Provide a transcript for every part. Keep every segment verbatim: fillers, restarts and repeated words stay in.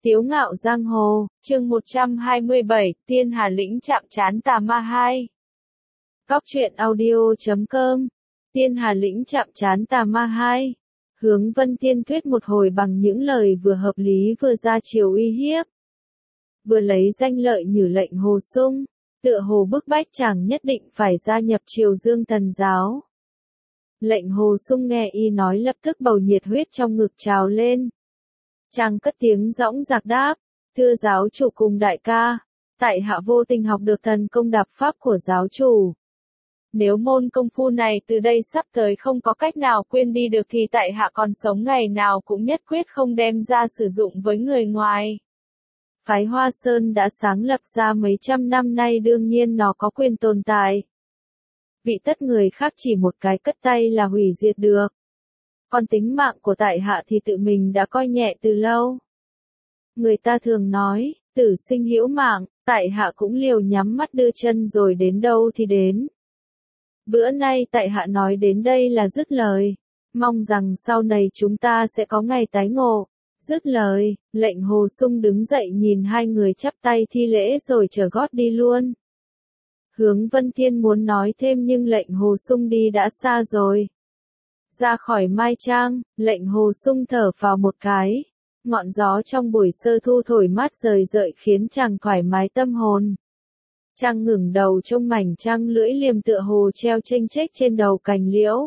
Tiếu ngạo giang hồ, chương một trăm hai mươi bảy, Tiên Hà Lĩnh chạm trán tà ma hai. Cóc truyện audio chấm com. Tiên Hà Lĩnh chạm trán tà ma hai. Hướng Vân Tiên thuyết một hồi bằng những lời vừa hợp lý vừa ra chiều uy hiếp. Vừa lấy danh lợi nhử lệnh Hồ Sung, tựa hồ bức bách chàng nhất định phải gia nhập Triều Dương Thần giáo. Lệnh Hồ Sung nghe y nói lập tức bầu nhiệt huyết trong ngực trào lên. Chàng cất tiếng dõng dạc đáp, thưa giáo chủ cùng đại ca, tại hạ vô tình học được thần công đạp pháp của giáo chủ. Nếu môn công phu này từ đây sắp tới không có cách nào quên đi được thì tại hạ còn sống ngày nào cũng nhất quyết không đem ra sử dụng với người ngoài. Phái Hoa Sơn đã sáng lập ra mấy trăm năm nay, đương nhiên nó có quyền tồn tại. Vị tất người khác chỉ một cái cất tay là hủy diệt được. Còn tính mạng của tại hạ thì tự mình đã coi nhẹ từ lâu. Người ta thường nói, tử sinh hữu mạng, tại hạ cũng liều nhắm mắt đưa chân rồi đến đâu thì đến. Bữa nay tại hạ nói đến đây là dứt lời, mong rằng sau này chúng ta sẽ có ngày tái ngộ. Dứt lời, lệnh Hồ Sung đứng dậy nhìn hai người chắp tay thi lễ rồi trở gót đi luôn. Hướng Vân Thiên muốn nói thêm nhưng lệnh Hồ Sung đi đã xa rồi. Ra khỏi Mai Trang, lệnh Hồ Sung thở vào một cái. Ngọn gió trong buổi sơ thu thổi mát rời rợi khiến chàng thoải mái tâm hồn. Chàng ngẩng đầu trông mảnh trăng lưỡi liềm tựa hồ treo chênh chếch trên đầu cành liễu.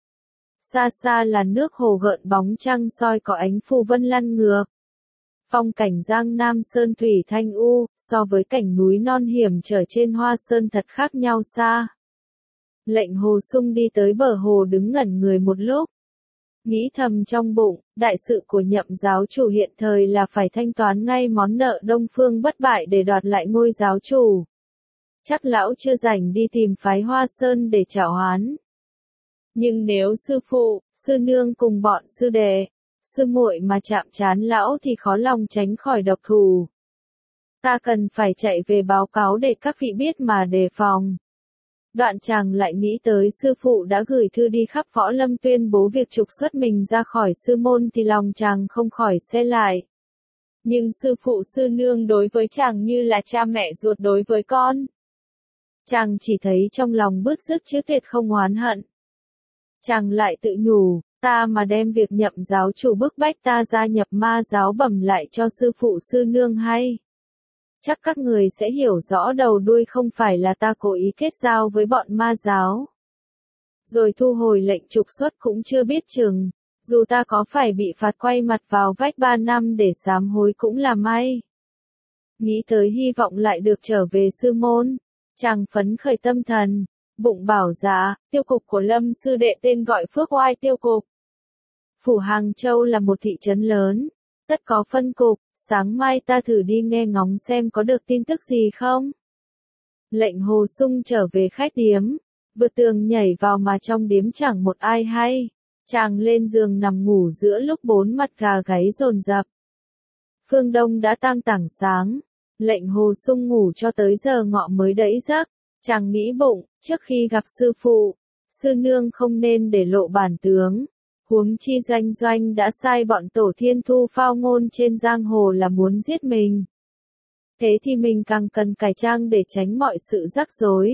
Xa xa là nước hồ gợn bóng trăng soi có ánh phù vân lăn ngược. Phong cảnh Giang Nam Sơn thủy thanh u, so với cảnh núi non hiểm trở trên Hoa Sơn thật khác nhau xa. Lệnh Hồ Sung đi tới bờ hồ đứng ngẩn người một lúc. Nghĩ thầm trong bụng, đại sự của Nhậm giáo chủ hiện thời là phải thanh toán ngay món nợ Đông Phương bất bại để đoạt lại ngôi giáo chủ. Chắc lão chưa rảnh đi tìm phái Hoa Sơn để trả oán. Nhưng nếu sư phụ, sư nương cùng bọn sư đệ, sư muội mà chạm trán lão thì khó lòng tránh khỏi độc thủ. Ta cần phải chạy về báo cáo để các vị biết mà đề phòng. Đoạn chàng lại nghĩ tới sư phụ đã gửi thư đi khắp võ lâm tuyên bố việc trục xuất mình ra khỏi sư môn thì lòng chàng không khỏi se lại. Nhưng sư phụ sư nương đối với chàng như là cha mẹ ruột đối với con. Chàng chỉ thấy trong lòng bứt rứt chứ tuyệt không oán hận. Chàng lại tự nhủ, ta mà đem việc Nhậm giáo chủ bức bách ta gia nhập ma giáo bẩm lại cho sư phụ sư nương hay. Chắc các người sẽ hiểu rõ đầu đuôi không phải là ta cố ý kết giao với bọn ma giáo. Rồi thu hồi lệnh trục xuất cũng chưa biết chừng, dù ta có phải bị phạt quay mặt vào vách ba năm để sám hối cũng là may. Nghĩ tới hy vọng lại được trở về sư môn, chàng phấn khởi tâm thần, bụng bảo dạ, tiêu cục của Lâm sư đệ tên gọi Phước Oai tiêu cục. Phủ Hàng Châu là một thị trấn lớn, tất có phân cục. Sáng mai ta thử đi nghe ngóng xem có được tin tức gì không. Lệnh Hồ Sung trở về khách điếm, vượt tường nhảy vào mà trong điếm chẳng một ai hay. Chàng lên giường nằm ngủ giữa lúc bốn mặt gà gáy dồn dập. Phương Đông đã tang tảng sáng, lệnh Hồ Sung ngủ cho tới giờ ngọ mới đẫy giấc. Chàng nghĩ bụng, trước khi gặp sư phụ, sư nương không nên để lộ bản tướng. Huống chi Doanh Doanh đã sai bọn tổ thiên thu phao ngôn trên giang hồ là muốn giết mình. Thế thì mình càng cần cải trang để tránh mọi sự rắc rối.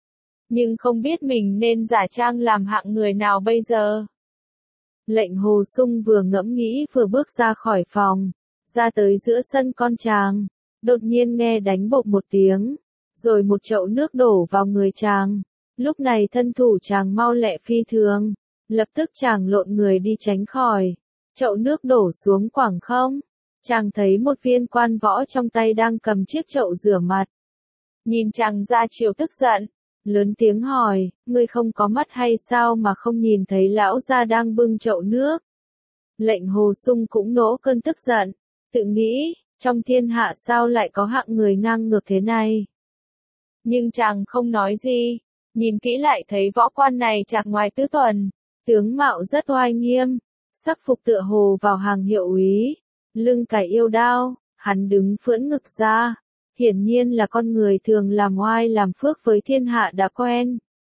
Nhưng không biết mình nên giả trang làm hạng người nào bây giờ. Lệnh Hồ Sung vừa ngẫm nghĩ vừa bước ra khỏi phòng, ra tới giữa sân con chàng, đột nhiên nghe đánh bộp một tiếng, rồi một chậu nước đổ vào người chàng. Lúc này thân thủ chàng mau lẹ phi thường. Lập tức chàng lộn người đi tránh khỏi. Chậu nước đổ xuống khoảng không. Chàng thấy một viên quan võ trong tay đang cầm chiếc chậu rửa mặt. Nhìn chàng ra chiều tức giận. Lớn tiếng hỏi, ngươi không có mắt hay sao mà không nhìn thấy lão gia đang bưng chậu nước. Lệnh Hồ Sung cũng nỗ cơn tức giận. Tự nghĩ, trong thiên hạ sao lại có hạng người ngang ngược thế này. Nhưng chàng không nói gì. Nhìn kỹ lại thấy võ quan này chạc ngoài tứ tuần. Tướng mạo rất oai nghiêm, sắc phục tựa hồ vào hàng hiệu úy, lưng cài yêu đao, hắn đứng phưỡn ngực ra, hiển nhiên là con người thường làm oai làm phước với thiên hạ đã quen.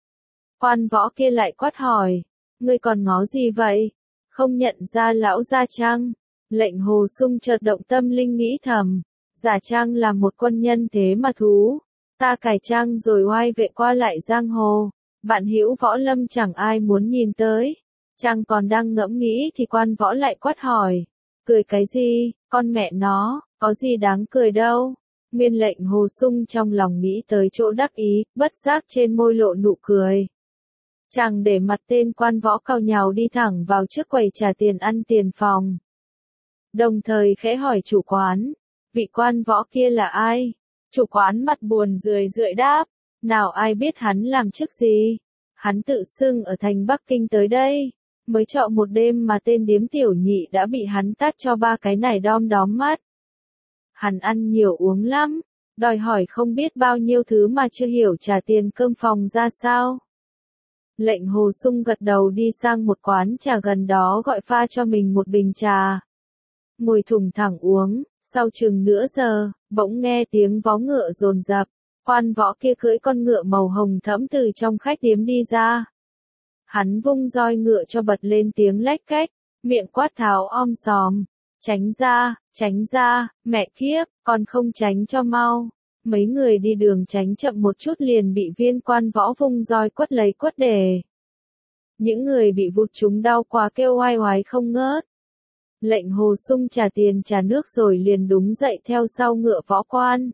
Quan võ kia lại quát hỏi, ngươi còn ngó gì vậy, không nhận ra lão gia chăng? Lệnh Hồ Sung chợt động tâm linh nghĩ thầm, giả trang là một quân nhân thế mà thú, ta cải trang rồi oai vệ qua lại giang hồ, bạn hữu võ lâm chẳng ai muốn nhìn tới. Chàng còn đang ngẫm nghĩ thì quan võ lại quát hỏi, cười cái gì, con mẹ nó, có gì đáng cười đâu. Nguyên Lệnh Hồ Sung trong lòng nghĩ tới chỗ đắc ý, bất giác trên môi lộ nụ cười. Chàng để mặt tên quan võ cào nhào đi thẳng vào trước quầy trả tiền ăn tiền phòng. Đồng thời khẽ hỏi chủ quán, vị quan võ kia là ai? Chủ quán mặt buồn rười rượi đáp, nào ai biết hắn làm chức gì? Hắn tự xưng ở thành Bắc Kinh tới đây, mới trọ một đêm mà tên điếm tiểu nhị đã bị hắn tát cho ba cái này đom đóm mắt. Hắn ăn nhiều uống lắm, đòi hỏi không biết bao nhiêu thứ mà chưa hiểu trả tiền cơm phòng ra sao. Lệnh Hồ Sung gật đầu đi sang một quán trà gần đó gọi pha cho mình một bình trà. Ngồi thùng thẳng uống, sau chừng nửa giờ, bỗng nghe tiếng vó ngựa dồn dập, quan võ kia cưỡi con ngựa màu hồng thẫm từ trong khách điếm đi ra. Hắn vung roi ngựa cho bật lên tiếng lách cách, miệng quát tháo om sòm, tránh ra, tránh ra, mẹ kiếp, còn không tránh cho mau. Mấy người đi đường tránh chậm một chút liền bị viên quan võ vung roi quất lấy quất để. Những người bị vụt chúng đau quá kêu oai oái không ngớt. Lệnh Hồ Sung trả tiền trả nước rồi liền đúng dậy theo sau ngựa võ quan.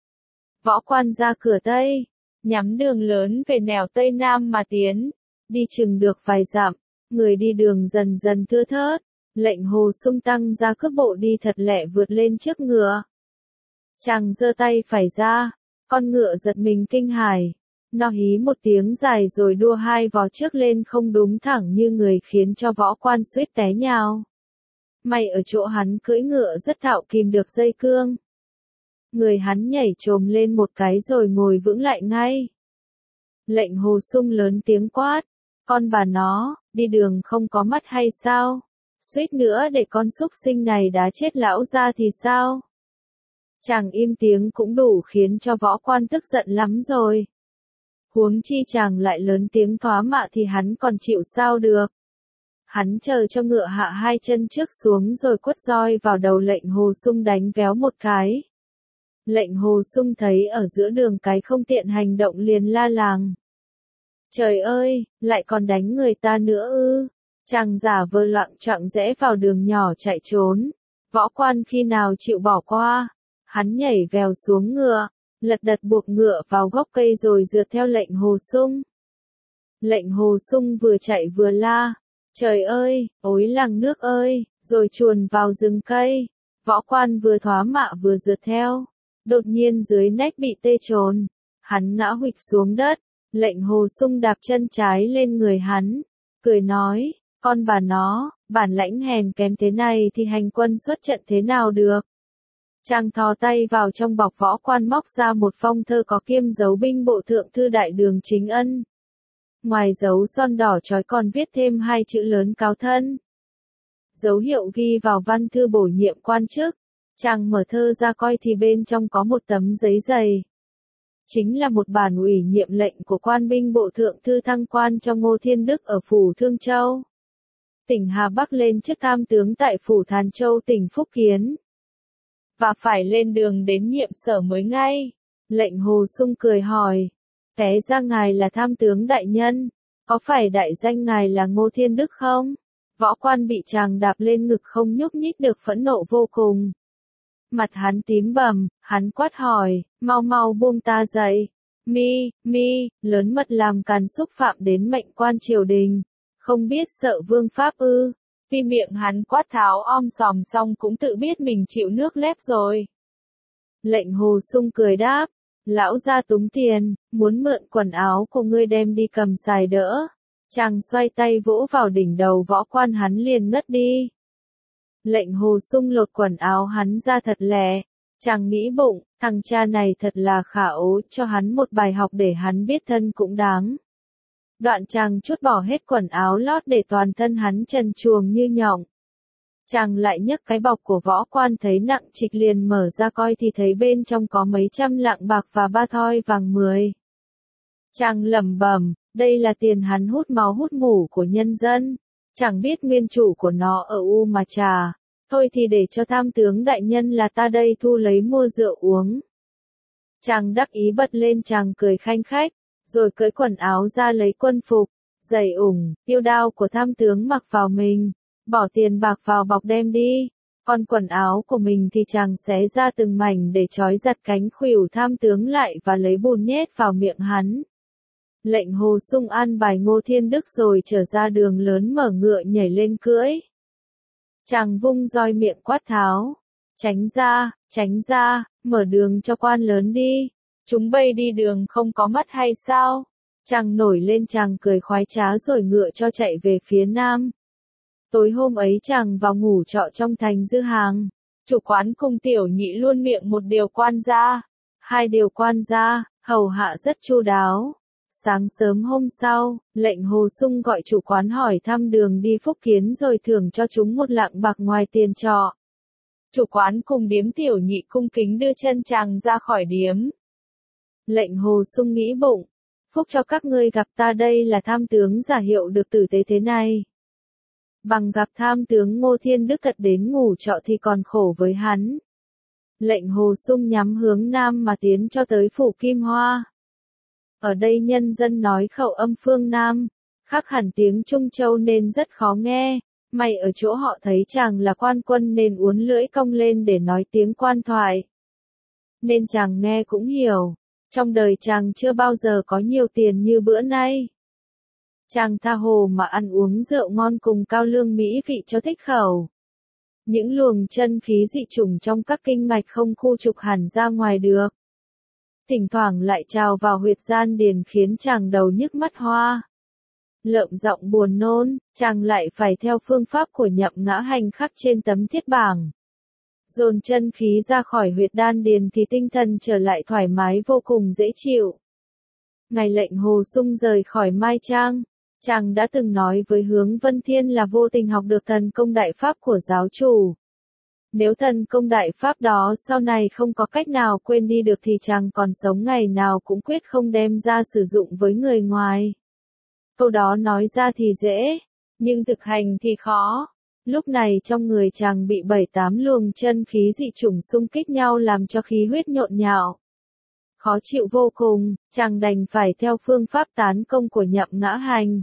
Võ quan ra cửa Tây, nhắm đường lớn về nẻo Tây Nam mà tiến, đi chừng được vài dặm, người đi đường dần dần thưa thớt, lệnh Hồ Sung tăng ra cước bộ đi thật lẹ vượt lên trước ngựa. Chàng giơ tay phải ra, con ngựa giật mình kinh hãi, nó hí một tiếng dài rồi đua hai vó trước lên không đúng thẳng như người khiến cho võ quan suýt té nhào. May ở chỗ hắn cưỡi ngựa rất thạo kìm được dây cương. Người hắn nhảy chồm lên một cái rồi ngồi vững lại ngay. Lệnh Hồ Sung lớn tiếng quát, con bà nó, đi đường không có mắt hay sao? Suýt nữa để con súc sinh này đá chết lão ra thì sao? Chàng im tiếng cũng đủ khiến cho võ quan tức giận lắm rồi. Huống chi chàng lại lớn tiếng thoá mạ thì hắn còn chịu sao được. Hắn chờ cho ngựa hạ hai chân trước xuống rồi quất roi vào đầu lệnh Hồ Sung đánh véo một cái. Lệnh Hồ Sung thấy ở giữa đường cái không tiện hành động liền la làng. Trời ơi, lại còn đánh người ta nữa ư. Chàng giả vờ loạng choạng rẽ vào đường nhỏ chạy trốn. Võ quan khi nào chịu bỏ qua. Hắn nhảy vèo xuống ngựa, lật đật buộc ngựa vào gốc cây rồi rượt theo lệnh Hồ Sung. Lệnh Hồ Sung vừa chạy vừa la. Trời ơi, ối làng nước ơi, rồi chuồn vào rừng cây. Võ quan vừa thoá mạ vừa rượt theo. Đột nhiên dưới nách bị tê trồn. Hắn ngã huỵch xuống đất. Lệnh Hồ Sung đạp chân trái lên người hắn. Cười nói, con bà nó, bản lãnh hèn kém thế này thì hành quân xuất trận thế nào được. Chàng thò tay vào trong bọc võ quan móc ra một phong thơ có kiêm dấu binh bộ thượng thư đại đường Chính Ân. Ngoài dấu son đỏ chói còn viết thêm hai chữ lớn cáo thân. Dấu hiệu ghi vào văn thư bổ nhiệm quan chức. Chàng mở thơ ra coi thì bên trong có một tấm giấy dày. Chính là một bản ủy nhiệm lệnh của quan binh bộ thượng thư thăng quan cho Ngô Thiên Đức ở phủ Thương Châu, tỉnh Hà Bắc lên chức tham tướng tại phủ Thàn Châu tỉnh Phúc Kiến. Và phải lên đường đến nhiệm sở mới ngay. Lệnh Hồ Sung cười hỏi. Té ra ngài là tham tướng đại nhân. Có phải đại danh ngài là Ngô Thiên Đức không? Võ quan bị chàng đạp lên ngực không nhúc nhích được phẫn nộ vô cùng. Mặt hắn tím bầm, hắn quát hỏi, mau mau buông ta dậy. Mi, mi, lớn mật làm càn xúc phạm đến mệnh quan triều đình. Không biết sợ vương pháp ư. Vì miệng hắn quát tháo om sòm xong cũng tự biết mình chịu nước lép rồi. Lệnh Hồ Sung cười đáp, lão gia túng tiền, muốn mượn quần áo của ngươi đem đi cầm xài đỡ. Chàng xoay tay vỗ vào đỉnh đầu võ quan hắn liền ngất đi. Lệnh Hồ Sung lột quần áo hắn ra thật lẹ. Chàng nghĩ bụng, thằng cha này thật là khả ố, cho hắn một bài học để hắn biết thân cũng đáng. Đoạn chàng trút bỏ hết quần áo lót để toàn thân hắn trần truồng như nhộng. Chàng lại nhấc cái bọc của võ quan thấy nặng trịch liền mở ra coi thì thấy bên trong có mấy trăm lạng bạc và ba thoi vàng mười. Chàng lẩm bẩm, đây là tiền hắn hút máu hút mủ của nhân dân. Chẳng biết nguyên chủ của nó ở U mà trà. Thôi thì để cho tham tướng đại nhân là ta đây thu lấy mua rượu uống. Chàng đắc ý bật lên chàng cười khanh khách, rồi cởi quần áo ra lấy quân phục, giày ủng, yêu đao của tham tướng mặc vào mình, bỏ tiền bạc vào bọc đem đi. Còn quần áo của mình thì chàng xé ra từng mảnh để trói giật cánh khuỷu tham tướng lại và lấy bùn nhét vào miệng hắn. Lệnh Hồ Sung an bài Ngô Thiên Đức rồi trở ra đường lớn mở ngựa nhảy lên cưỡi. Chàng vung roi miệng quát tháo, tránh ra, tránh ra, mở đường cho quan lớn đi, chúng bay đi đường không có mắt hay sao? Chàng nổi lên chàng cười khoái trá rồi ngựa cho chạy về phía nam. Tối hôm ấy chàng vào ngủ trọ trong thành Dư Hàng, chủ quán cùng tiểu nhị luôn miệng một điều quan gia, hai điều quan gia, hầu hạ rất chu đáo. Sáng sớm hôm sau, lệnh Hồ Sung gọi chủ quán hỏi thăm đường đi Phúc Kiến rồi thưởng cho chúng một lạng bạc ngoài tiền trọ. Chủ quán cùng điếm tiểu nhị cung kính đưa chân chàng ra khỏi điếm. Lệnh Hồ Sung nghĩ bụng, phúc cho các ngươi gặp ta đây là tham tướng giả hiệu được tử tế thế này. Bằng gặp tham tướng Ngô Thiên Đức cật đến ngủ trọ thì còn khổ với hắn. Lệnh Hồ Sung nhắm hướng nam mà tiến cho tới phủ Kim Hoa. Ở đây nhân dân nói khẩu âm phương Nam, khác hẳn tiếng Trung Châu nên rất khó nghe. May ở chỗ họ thấy chàng là quan quân nên uốn lưỡi cong lên để nói tiếng quan thoại. Nên chàng nghe cũng hiểu. Trong đời chàng chưa bao giờ có nhiều tiền như bữa nay. Chàng tha hồ mà ăn uống rượu ngon cùng cao lương mỹ vị cho thích khẩu. Những luồng chân khí dị chủng trong các kinh mạch không khu trục hẳn ra ngoài được. Thỉnh thoảng lại trào vào huyệt gian điền khiến chàng đầu nhức mắt hoa. Lợm giọng buồn nôn, chàng lại phải theo phương pháp của Nhậm Ngã Hành khắc trên tấm thiết bảng. Dồn chân khí ra khỏi huyệt đan điền thì tinh thần trở lại thoải mái vô cùng dễ chịu. Ngày lệnh Hồ Sung rời khỏi Mai Trang, chàng đã từng nói với Hướng Vân Thiên là vô tình học được thần công đại pháp của giáo chủ. Nếu thần công đại pháp đó sau này không có cách nào quên đi được thì chàng còn sống ngày nào cũng quyết không đem ra sử dụng với người ngoài. Câu đó nói ra thì dễ, nhưng thực hành thì khó. Lúc này trong người chàng bị bảy tám luồng chân khí dị chủng xung kích nhau làm cho khí huyết nhộn nhạo. Khó chịu vô cùng, chàng đành phải theo phương pháp tán công của Nhậm Ngã Hành.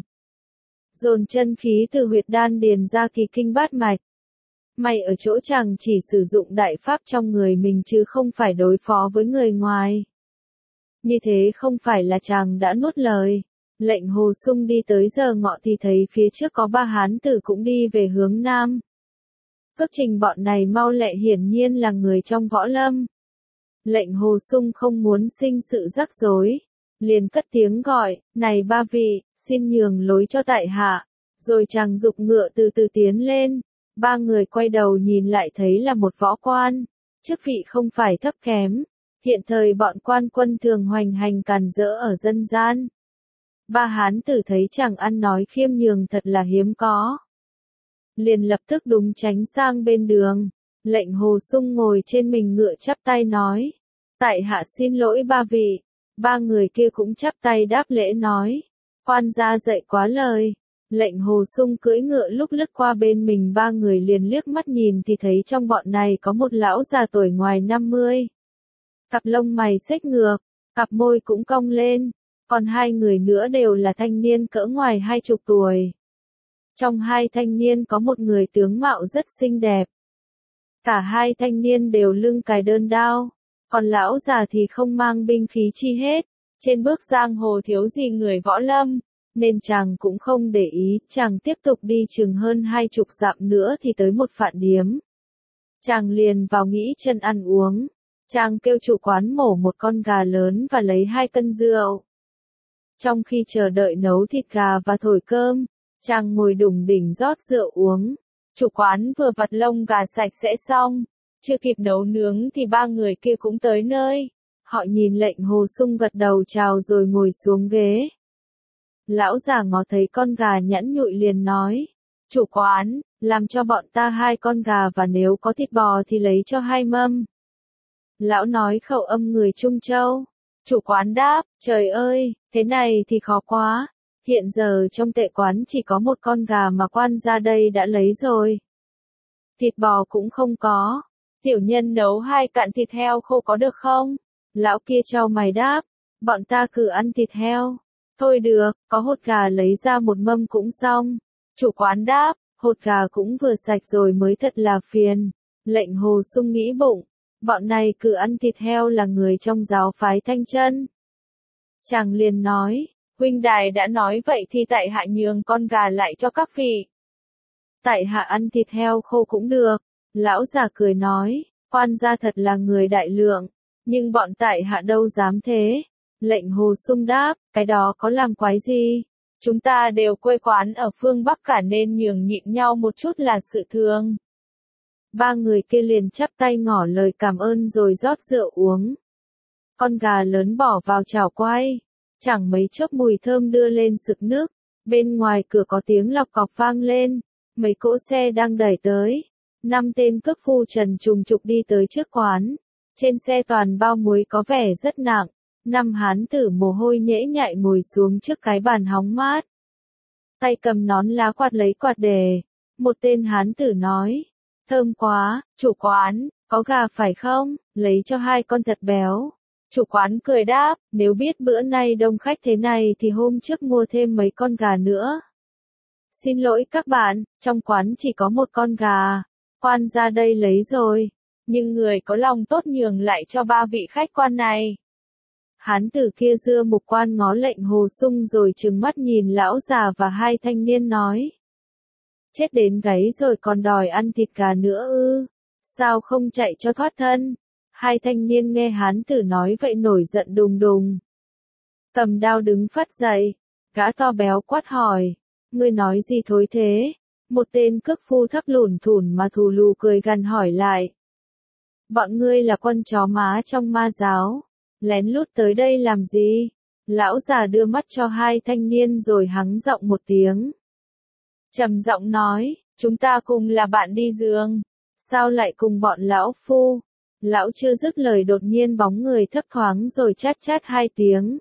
Dồn chân khí từ huyệt đan điền ra kỳ kinh bát mạch. May ở chỗ chàng chỉ sử dụng đại pháp trong người mình chứ không phải đối phó với người ngoài. Như thế không phải là chàng đã nuốt lời. Lệnh Hồ Sung đi tới giờ ngọ thì thấy phía trước có ba hán tử cũng đi về hướng nam. Cước trình bọn này mau lẹ hiển nhiên là người trong võ lâm. Lệnh Hồ Sung không muốn sinh sự rắc rối, liền cất tiếng gọi, này ba vị, xin nhường lối cho tại hạ, rồi chàng giục ngựa từ từ tiến lên. Ba người quay đầu nhìn lại thấy là một võ quan, chức vị không phải thấp kém, hiện thời bọn quan quân thường hoành hành càn rỡ ở dân gian. Ba hán tử thấy chàng ăn nói khiêm nhường thật là hiếm có. Liền lập tức đúng tránh sang bên đường, lệnh Hồ Sung ngồi trên mình ngựa chắp tay nói, tại hạ xin lỗi ba vị. Ba người kia cũng chắp tay đáp lễ nói, quan gia dạy quá lời. Lệnh Hồ Sung cưỡi ngựa lúc lướt qua bên mình ba người liền liếc mắt nhìn thì thấy trong bọn này có một lão già tuổi ngoài năm mươi. Cặp lông mày xếch ngược, cặp môi cũng cong lên, còn hai người nữa đều là thanh niên cỡ ngoài hai chục tuổi. Trong hai thanh niên có một người tướng mạo rất xinh đẹp. Cả hai thanh niên đều lưng cài đơn đao, còn lão già thì không mang binh khí chi hết, trên bước giang hồ thiếu gì người võ lâm. Nên chàng cũng không để ý, chàng tiếp tục đi chừng hơn hai chục dặm nữa thì tới một phạn điếm. Chàng liền vào nghĩ chân ăn uống, chàng kêu chủ quán mổ một con gà lớn và lấy hai cân rượu. Trong khi chờ đợi nấu thịt gà và thổi cơm, chàng ngồi đùng đỉnh rót rượu uống. Chủ quán vừa vặt lông gà sạch sẽ xong, chưa kịp nấu nướng thì ba người kia cũng tới nơi. Họ nhìn lệnh Hồ Sung gật đầu chào rồi ngồi xuống ghế. Lão già ngó thấy con gà nhẵn nhụi liền nói, chủ quán, làm cho bọn ta hai con gà và nếu có thịt bò thì lấy cho hai mâm. Lão nói khẩu âm người Trung Châu. Chủ quán đáp, trời ơi, thế này thì khó quá. Hiện giờ trong tệ quán chỉ có một con gà mà quan gia đây đã lấy rồi. thịt bò cũng không có. Tiểu nhân nấu hai cạn thịt heo khô có được không? Lão kia chau mày đáp, bọn ta cứ ăn thịt heo. Thôi được, có hột gà lấy ra một mâm cũng xong. Chủ quán đáp, hột gà cũng vừa sạch rồi mới thật là phiền. Lệnh Hồ Sung nghĩ bụng, bọn này cứ ăn thịt heo là người trong giáo phái Thanh Chân. Chàng liền nói, huynh đài đã nói vậy thì tại hạ nhường con gà lại cho các vị. Tại hạ ăn thịt heo khô cũng được. Lão già cười nói, quan gia thật là người đại lượng, nhưng bọn tại hạ đâu dám thế. Lệnh Hồ Sung đáp, cái đó có làm quái gì? Chúng ta đều quê quán ở phương Bắc cả nên nhường nhịn nhau một chút là sự thường. Ba người kia liền chắp tay ngỏ lời cảm ơn rồi rót rượu uống. Con gà lớn bỏ vào chảo quay, chẳng mấy chốc mùi thơm đưa lên sực nước. Bên ngoài cửa có tiếng lọc cọc vang lên, mấy cỗ xe đang đẩy tới. Năm tên cước phu trần trùng trục đi tới trước quán. Trên xe toàn bao muối có vẻ rất nặng. Năm hán tử mồ hôi nhễ nhại ngồi xuống trước cái bàn hóng mát. Tay cầm nón lá quạt lấy quạt đề. Một tên hán tử nói, thơm quá, chủ quán, có gà phải không? Lấy cho hai con thật béo. Chủ quán cười đáp, nếu biết bữa nay đông khách thế này thì hôm trước mua thêm mấy con gà nữa. Xin lỗi các bạn, trong quán chỉ có một con gà. Quan ra đây lấy rồi, nhưng người có lòng tốt nhường lại cho ba vị khách quan này. Hán tử kia dưa mục quan ngó Lệnh Hồ Sung rồi trừng mắt nhìn lão già và hai thanh niên nói. Chết đến gáy rồi còn đòi ăn thịt gà nữa ư, sao không chạy cho thoát thân. Hai thanh niên nghe hán tử nói vậy nổi giận đùng đùng. Cầm đao đứng phắt dậy, gã to béo quát hỏi, ngươi nói gì thối thế? Một tên cước phu thấp lủn thủn mà thù lù cười gằn hỏi lại. Bọn ngươi là quân chó má trong ma giáo, lén lút tới đây làm gì? Lão già đưa mắt cho hai thanh niên rồi hắng giọng một tiếng. Trầm giọng nói, chúng ta cùng là bạn đi giường, sao lại cùng bọn lão phu? Lão chưa dứt lời đột nhiên bóng người thấp thoáng rồi chát chát hai tiếng.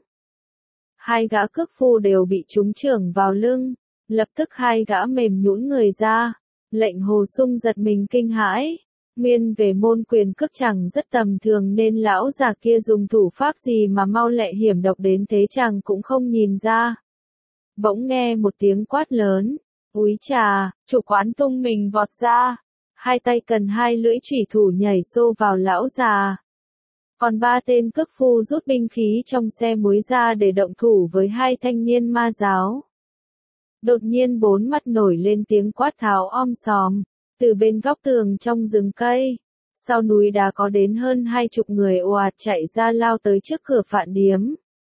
Hai gã cước phu đều bị trúng chưởng vào lưng. Lập tức hai gã mềm nhũn người ra. Lệnh Hồ Sung giật mình kinh hãi. Nguyên về môn quyền cước chàng rất tầm thường nên lão già kia dùng thủ pháp gì mà mau lẹ hiểm độc đến thế chàng cũng không nhìn ra. Bỗng nghe một tiếng quát lớn. Úi trà, chủ quán tung mình vọt ra. Hai tay cần hai lưỡi chủy thủ nhảy xô vào lão già. Còn ba tên cước phu rút binh khí trong xe muối ra để động thủ với hai thanh niên ma giáo. Đột nhiên bốn mắt nổi lên tiếng quát tháo om sòm, từ bên góc tường trong rừng cây. Sau núi đá có đến hơn hai chục người ồ ạt chạy ra lao tới trước cửa Phạn Điếm.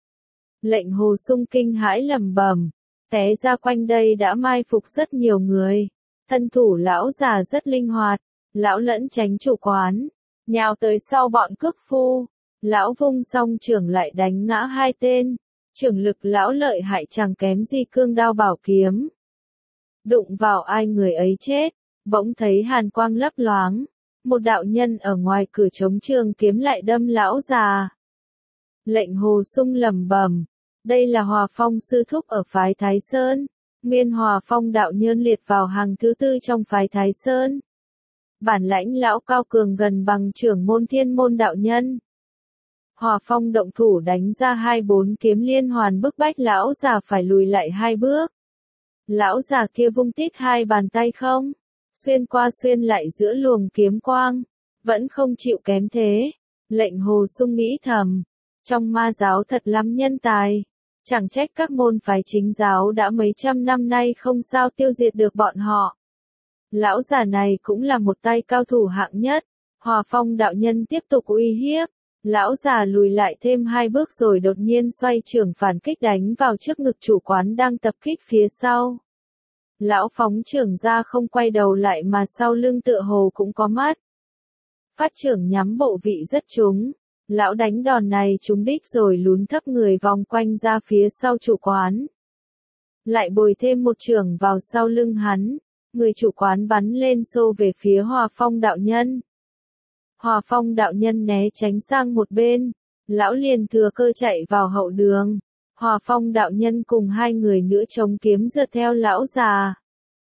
Lệnh Hồ Sung kinh hãi lẩm bẩm, té ra quanh đây đã mai phục rất nhiều người. Thân thủ lão già rất linh hoạt, lão lẫn tránh chủ quán, nhào tới sau bọn cước phu. Lão vung song chưởng lại đánh ngã hai tên. Chưởng lực lão lợi hại chẳng kém gì cương đao bảo kiếm. Đụng vào ai người ấy chết, bỗng thấy hàn quang lấp loáng. Một đạo nhân ở ngoài cửa chống trường kiếm lại đâm lão già. Lệnh Hồ Sung lẩm bẩm, đây là Hòa Phong sư thúc ở phái Thái Sơn. Nguyên Hòa Phong đạo nhân liệt vào hàng thứ tư trong phái Thái Sơn. Bản lãnh lão cao cường gần bằng trưởng môn Thiên Môn đạo nhân. Hòa Phong động thủ đánh ra hai bốn kiếm liên hoàn bức bách lão già phải lùi lại hai bước. Lão già kia vung tít hai bàn tay không, xuyên qua xuyên lại giữa luồng kiếm quang, vẫn không chịu kém thế. Lệnh Hồ Sung nghĩ thầm, trong ma giáo thật lắm nhân tài, chẳng trách các môn phái chính giáo đã mấy trăm năm nay không sao tiêu diệt được bọn họ. Lão già này cũng là một tay cao thủ hạng nhất. Hòa Phong đạo nhân tiếp tục uy hiếp. Lão già lùi lại thêm hai bước rồi đột nhiên xoay chưởng phản kích đánh vào trước ngực chủ quán đang tập kích phía sau. Lão phóng chưởng ra không quay đầu lại mà sau lưng tựa hồ cũng có mắt. Phát chưởng nhắm bộ vị rất trúng. Lão đánh đòn này trúng đích rồi lún thấp người vòng quanh ra phía sau chủ quán. Lại bồi thêm một chưởng vào sau lưng hắn. Người chủ quán bắn lên xô về phía Hòa Phong đạo nhân. Hòa Phong đạo nhân né tránh sang một bên, lão liền thừa cơ chạy vào hậu đường. Hòa Phong đạo nhân cùng hai người nữa chống kiếm giật theo lão già.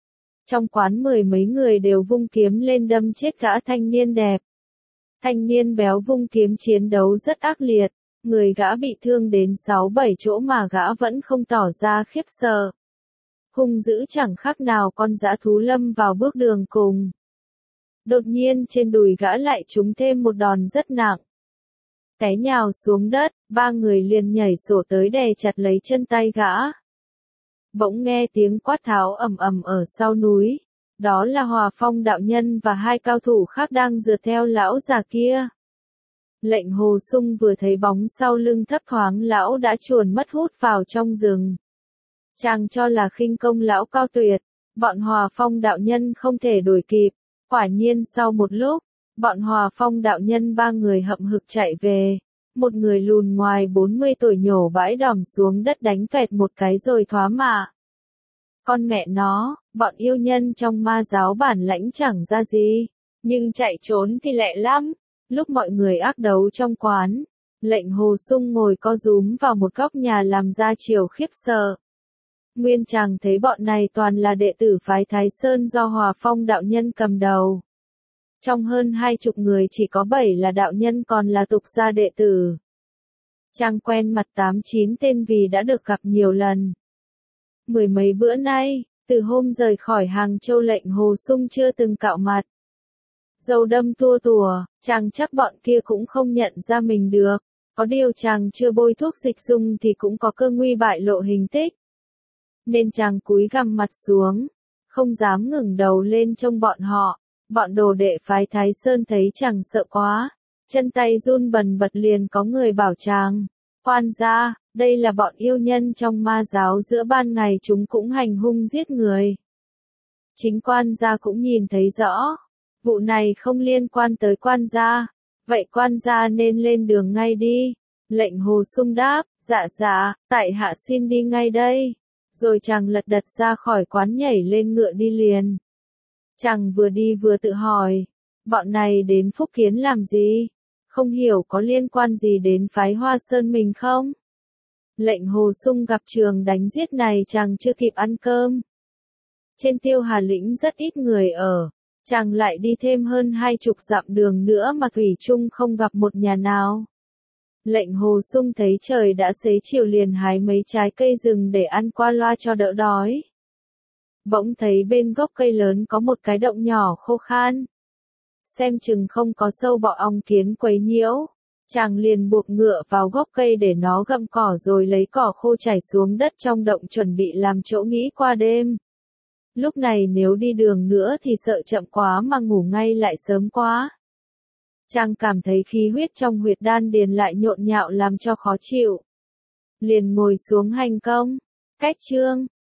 Trong quán mười mấy người đều vung kiếm lên đâm chết gã thanh niên đẹp. Thanh niên béo vung kiếm chiến đấu rất ác liệt, người gã bị thương đến sáu bảy chỗ mà gã vẫn không tỏ ra khiếp sợ. Hung dữ chẳng khác nào con dã thú lâm vào bước đường cùng. Đột nhiên trên đùi gã lại trúng thêm một đòn rất nặng. Té nhào xuống đất, ba người liền nhảy sổ tới đè chặt lấy chân tay gã. Bỗng nghe tiếng quát tháo ầm ầm ở sau núi. Đó là Hòa Phong đạo nhân và hai cao thủ khác đang rượt theo lão già kia. Lệnh Hồ Sung vừa thấy bóng sau lưng thấp thoáng lão đã chuồn mất hút vào trong rừng. Chàng cho là khinh công lão cao tuyệt, bọn Hòa Phong đạo nhân không thể đuổi kịp. Quả nhiên sau một lúc, bọn Hòa Phong đạo nhân ba người hậm hực chạy về. Một người lùn ngoài bốn mươi tuổi nhổ bãi đòn xuống đất đánh phẹt một cái rồi thoá mạ. Con mẹ nó, bọn yêu nhân trong ma giáo bản lãnh chẳng ra gì, nhưng chạy trốn thì lẹ lắm. Lúc mọi người ác đấu trong quán, Lệnh Hồ Sung ngồi co rúm vào một góc nhà làm ra chiều khiếp sợ. Nguyên chàng thấy bọn này toàn là đệ tử phái Thái Sơn do Hòa Phong đạo nhân cầm đầu. Trong hơn hai chục người chỉ có bảy là đạo nhân còn là tục gia đệ tử. Chàng quen mặt tám chín tên vì đã được gặp nhiều lần. Mười mấy bữa nay, từ hôm rời khỏi Hàng Châu Lệnh Hồ Sung chưa từng cạo mặt. Dầu đâm tua tùa, chàng chắc bọn kia cũng không nhận ra mình được. Có điều chàng chưa bôi thuốc dịch dung thì cũng có cơ nguy bại lộ hình tích. Nên chàng cúi gằm mặt xuống, không dám ngẩng đầu lên trông bọn họ. Bọn đồ đệ phái Thái Sơn thấy chàng sợ quá, chân tay run bần bật liền có người bảo chàng, khoan ra, đây là bọn yêu nhân trong ma giáo giữa ban ngày chúng cũng hành hung giết người. Chính quan gia cũng nhìn thấy rõ, vụ này không liên quan tới quan gia, vậy quan gia nên lên đường ngay đi. Lệnh Hồ Sung đáp, dạ dạ, tại hạ xin đi ngay đây. Rồi chàng lật đật ra khỏi quán nhảy lên ngựa đi liền. Chàng vừa đi vừa tự hỏi, bọn này đến Phúc Kiến làm gì? Không hiểu có liên quan gì đến phái Hoa Sơn mình không? Lệnh Hồ Sung gặp trường đánh giết này chàng chưa kịp ăn cơm. Trên Tiêu Hà Lĩnh rất ít người ở, chàng lại đi thêm hơn hai chục dặm đường nữa mà thủy chung không gặp một nhà nào. Lệnh Hồ Sung thấy trời đã xế chiều liền hái mấy trái cây rừng để ăn qua loa cho đỡ đói. Bỗng thấy bên gốc cây lớn có một cái động nhỏ khô khan. Xem chừng không có sâu bọ ong kiến quấy nhiễu. Chàng liền buộc ngựa vào gốc cây để nó gặm cỏ rồi lấy cỏ khô chảy xuống đất trong động chuẩn bị làm chỗ nghỉ qua đêm. Lúc này nếu đi đường nữa thì sợ chậm quá mà ngủ ngay lại sớm quá. Chàng cảm thấy khí huyết trong huyệt đan điền lại nhộn nhạo làm cho khó chịu. Liền ngồi xuống hành công. Cách chương